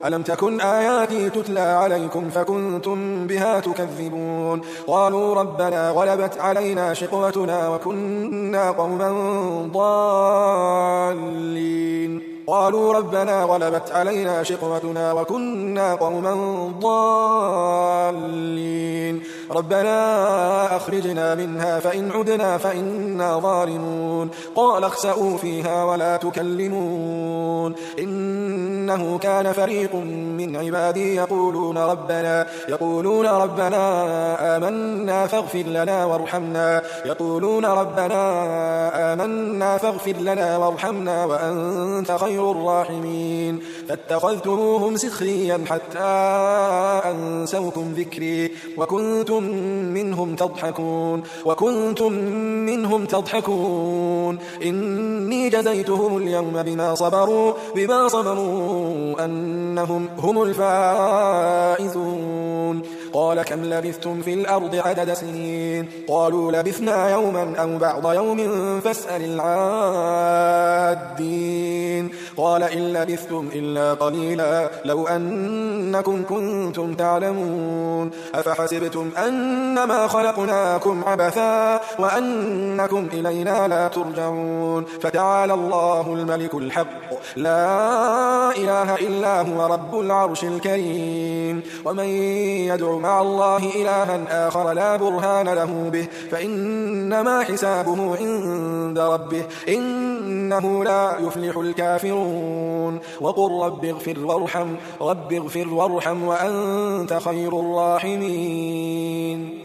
ألم تكن آياتي تتلى عليكم فكنتم بها تكذبون قالوا ربنا غلبت علينا شقوتنا وكنا قوما ضالين قالوا ربنا غلبت علينا شقوتنا وكنا قوما ضالين ربنا أخرجنا منها فإن عدنا فإنا ظالمون قال اخسئوا فيها ولا تكلمون إنه كان فريق من عبادي يقولون ربنا آمنا فاغفر لنا وارحمنا وأنت خير الراحمين فاتخذتموهم سخريا حتى أنسوكم ذكري وكنتم منهم تضحكون إني جزيتهم اليوم بما صبروا أنهم هم الفائزون قال كم لبثتم في الأرض عدد سنين قالوا لبثنا يوما أو بعض يوم فاسأل العادين قال إن لبثتم إلا قليلا لو أنكم كنتم تعلمون أفحسبتم أنما خلقناكم عبثا وأنكم إلينا لا ترجعون فتعالى الله الملك الحق لا إله إلا هو رب العرش الكريم ومن يدع مع الله إلها آخر لا برهان له به فإنما حسابه عند ربه إنه لا يفلح الكافرون وقل رب اغفر وارحم وأنت خير الراحمين